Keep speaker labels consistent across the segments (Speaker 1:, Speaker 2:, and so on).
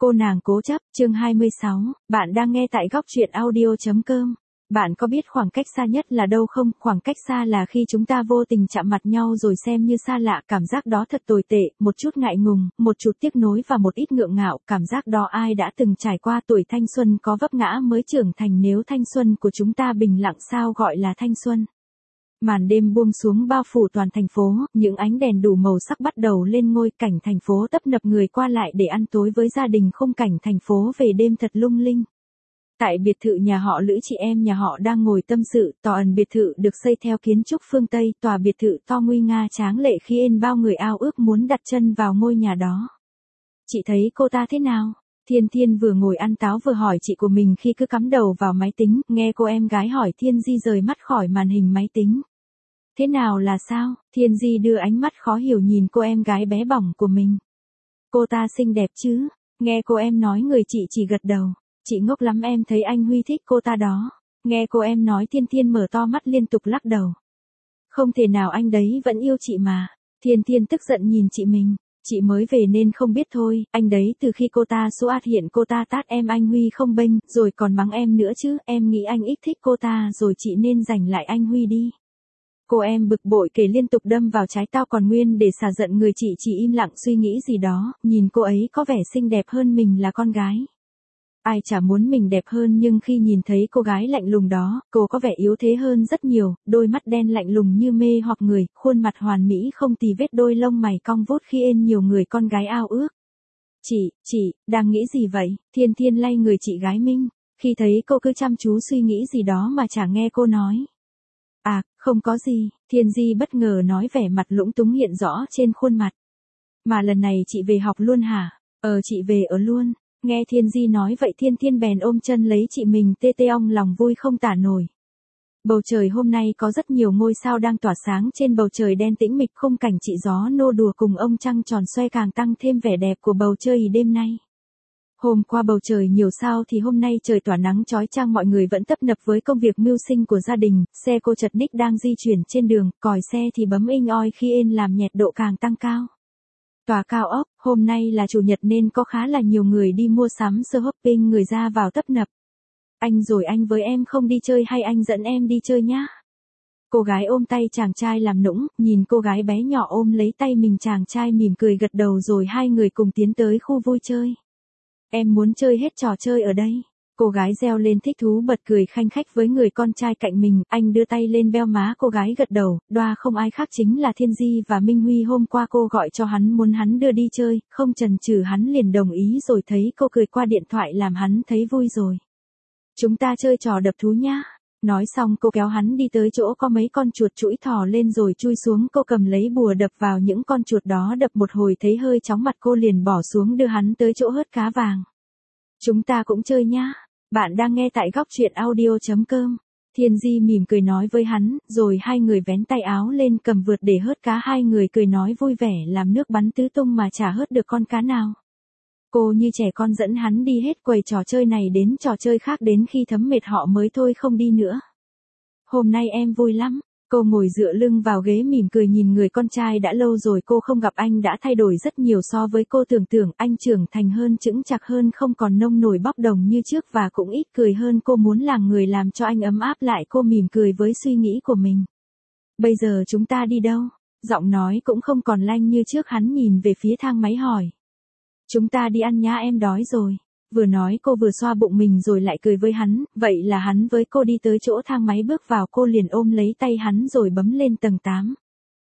Speaker 1: Cô nàng cố chấp, chương 26, bạn đang nghe tại góc truyện audio.com. Bạn có biết khoảng cách xa nhất là đâu không? Khoảng cách xa là khi chúng ta vô tình chạm mặt nhau rồi xem như xa lạ, cảm giác đó thật tồi tệ, một chút ngại ngùng, một chút tiếc nối và một ít ngượng ngạo, cảm giác đó ai đã từng trải qua. Tuổi thanh xuân có vấp ngã mới trưởng thành, nếu thanh xuân của chúng ta bình lặng sao gọi là thanh xuân. Màn đêm buông xuống bao phủ toàn thành phố, những ánh đèn đủ màu sắc bắt đầu lên ngôi, cảnh thành phố tấp nập người qua lại để ăn tối với gia đình, khung cảnh thành phố về đêm thật lung linh. Tại biệt thự nhà họ Lữ, chị em nhà họ đang ngồi tâm sự. Tòa ẩn biệt thự được xây theo kiến trúc phương Tây, tòa biệt thự to nguy nga tráng lệ khiến bao người ao ước muốn đặt chân vào ngôi nhà đó. Chị thấy cô ta thế nào? Thiên Thiên vừa ngồi ăn táo vừa hỏi chị của mình khi cứ cắm đầu vào máy tính, nghe cô em gái hỏi Thiên Di rời mắt khỏi màn hình máy tính. Thế nào là sao? Thiên Di đưa ánh mắt khó hiểu nhìn cô em gái bé bỏng của mình. Cô ta xinh đẹp chứ? Nghe cô em nói người chị chỉ gật đầu. Chị ngốc lắm, em thấy anh Huy thích cô ta đó. Nghe cô em nói Thiên Thiên mở to mắt liên tục lắc đầu. Không thể nào, anh đấy vẫn yêu chị mà. Thiên Thiên tức giận nhìn chị mình. Chị mới về nên không biết thôi, anh đấy từ khi cô ta xuất hiện cô ta tát em, anh Huy không bênh, rồi còn mắng em nữa chứ, em nghĩ anh ít thích cô ta rồi, chị nên giành lại anh Huy đi. Cô em bực bội kể liên tục đâm vào trái tao còn nguyên để xả giận người chị chỉ im lặng suy nghĩ gì đó, nhìn cô ấy có vẻ xinh đẹp hơn mình là con gái. Ai chả muốn mình đẹp hơn, nhưng khi nhìn thấy cô gái lạnh lùng đó, cô có vẻ yếu thế hơn rất nhiều, đôi mắt đen lạnh lùng như mê hoặc người, khuôn mặt hoàn mỹ không tì vết, đôi lông mày cong vút khiến nhiều người con gái ao ước. Chị, đang nghĩ gì vậy? Thiên Thiên lay người chị gái Minh, khi thấy cô cứ chăm chú suy nghĩ gì đó mà chả nghe cô nói. À, không có gì, Thiên Di bất ngờ nói, vẻ mặt lúng túng hiện rõ trên khuôn mặt. Mà lần này chị về học luôn hả? Chị về ở luôn. Nghe Thiên Di nói vậy Thiên Thiên bèn ôm chân lấy chị mình, tê tê ong lòng vui không tả nổi. Bầu trời hôm nay có rất nhiều ngôi sao đang tỏa sáng trên bầu trời đen tĩnh mịch, khung cảnh chị gió nô đùa cùng ông trăng tròn xoay càng tăng thêm vẻ đẹp của bầu trời đêm nay. Hôm qua bầu trời nhiều sao thì hôm nay trời tỏa nắng chói chang, mọi người vẫn tấp nập với công việc mưu sinh của gia đình. Xe cô chật ních đang di chuyển trên đường, còi xe thì bấm inh oi khi ên làm nhẹt độ càng tăng cao. Tòa cao ốc, hôm nay là chủ nhật nên có khá là nhiều người đi mua sắm shopping, người ra vào tấp nập. Anh với em không đi chơi hay anh dẫn em đi chơi nhá? Cô gái ôm tay chàng trai làm nũng, nhìn cô gái bé nhỏ ôm lấy tay mình, chàng trai mỉm cười gật đầu rồi hai người cùng tiến tới khu vui chơi. Em muốn chơi hết trò chơi ở đây. Cô gái reo lên thích thú, bật cười khanh khách với người con trai cạnh mình, anh đưa tay lên beo má cô gái gật đầu, đoa không ai khác chính là Thiên Di và Minh Huy. Hôm qua cô gọi cho hắn muốn hắn đưa đi chơi, không chần chừ hắn liền đồng ý, rồi thấy cô cười qua điện thoại làm hắn thấy vui rồi. Chúng ta chơi trò đập thú nhá. Nói xong cô kéo hắn đi tới chỗ có mấy con chuột chuỗi thò lên rồi chui xuống, cô cầm lấy bùa đập vào những con chuột đó, đập một hồi thấy hơi chóng mặt cô liền bỏ xuống đưa hắn tới chỗ hớt cá vàng. Chúng ta cũng chơi nhá. Bạn đang nghe tại góc truyện audio.com. Thiên Di mỉm cười nói với hắn, rồi hai người vén tay áo lên cầm vượt để hớt cá, hai người cười nói vui vẻ làm nước bắn tứ tung mà chả hớt được con cá nào. Cô như trẻ con dẫn hắn đi hết quầy trò chơi này đến trò chơi khác, đến khi thấm mệt họ mới thôi không đi nữa. Hôm nay em vui lắm. Cô ngồi dựa lưng vào ghế mỉm cười nhìn người con trai đã lâu rồi cô không gặp, anh đã thay đổi rất nhiều so với cô tưởng tượng, anh trưởng thành hơn, chững chạc hơn, không còn nông nổi bốc đồng như trước và cũng ít cười hơn. Cô muốn làm người làm cho anh ấm áp lại, cô mỉm cười với suy nghĩ của mình. Bây giờ chúng ta đi đâu? Giọng nói cũng không còn lanh như trước, hắn nhìn về phía thang máy hỏi. Chúng ta đi ăn nhá, em đói rồi. Vừa nói cô vừa xoa bụng mình rồi lại cười với hắn, vậy là hắn với cô đi tới chỗ thang máy, bước vào cô liền ôm lấy tay hắn rồi bấm lên tầng 8.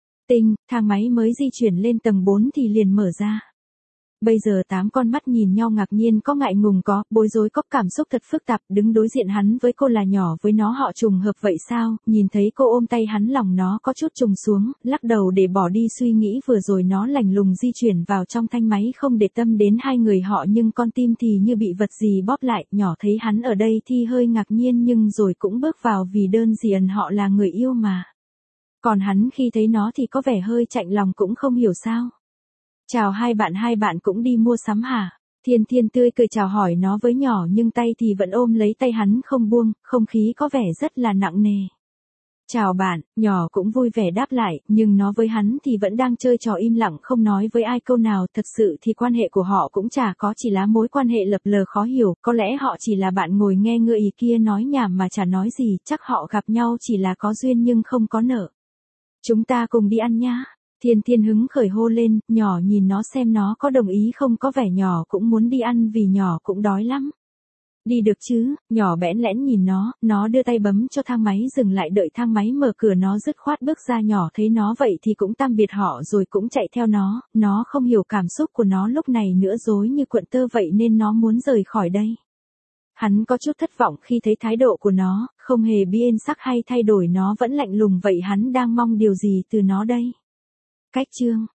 Speaker 1: Thang máy mới di chuyển lên tầng 4 thì liền mở ra. Bây giờ 8 con mắt nhìn nhau, ngạc nhiên, có ngại ngùng, có bối rối, có cảm xúc thật phức tạp. Đứng đối diện hắn với cô là nhỏ với nó họ trùng hợp vậy sao? Nhìn thấy cô ôm tay hắn lòng nó có chút trùng xuống, lắc đầu để bỏ đi suy nghĩ vừa rồi, nó lành lùng di chuyển vào trong thang máy không để tâm đến hai người họ, nhưng con tim thì như bị vật gì bóp lại. Nhỏ thấy hắn ở đây thì hơi ngạc nhiên nhưng rồi cũng bước vào vì đơn giản họ là người yêu mà. Còn hắn khi thấy nó thì có vẻ hơi chạnh lòng, cũng không hiểu sao. Chào hai bạn cũng đi mua sắm hả? Thiên Thiên tươi cười chào hỏi nó với nhỏ nhưng tay thì vẫn ôm lấy tay hắn không buông, không khí có vẻ rất là nặng nề. Chào bạn, nhỏ cũng vui vẻ đáp lại, nhưng nó với hắn thì vẫn đang chơi trò im lặng không nói với ai câu nào, thật sự thì quan hệ của họ cũng chả có, chỉ là mối quan hệ lập lờ khó hiểu, có lẽ họ chỉ là bạn ngồi nghe người ý kia nói nhảm mà chả nói gì, chắc họ gặp nhau chỉ là có duyên nhưng không có nợ. Chúng ta cùng đi ăn nhá. Thiên Thiên hứng khởi hô lên, nhỏ nhìn nó xem nó có đồng ý không, có vẻ nhỏ cũng muốn đi ăn vì nhỏ cũng đói lắm. Đi được chứ, nhỏ bẽn lẽn nhìn nó đưa tay bấm cho thang máy dừng lại, đợi thang máy mở cửa nó dứt khoát bước ra, nhỏ thấy nó vậy thì cũng tạm biệt họ rồi cũng chạy theo nó không hiểu cảm xúc của nó lúc này nữa, rối như cuộn tơ vậy nên nó muốn rời khỏi đây. Hắn có chút thất vọng khi thấy thái độ của nó, không hề biến sắc hay thay đổi, nó vẫn lạnh lùng vậy, hắn đang mong điều gì từ nó đây? Cách chương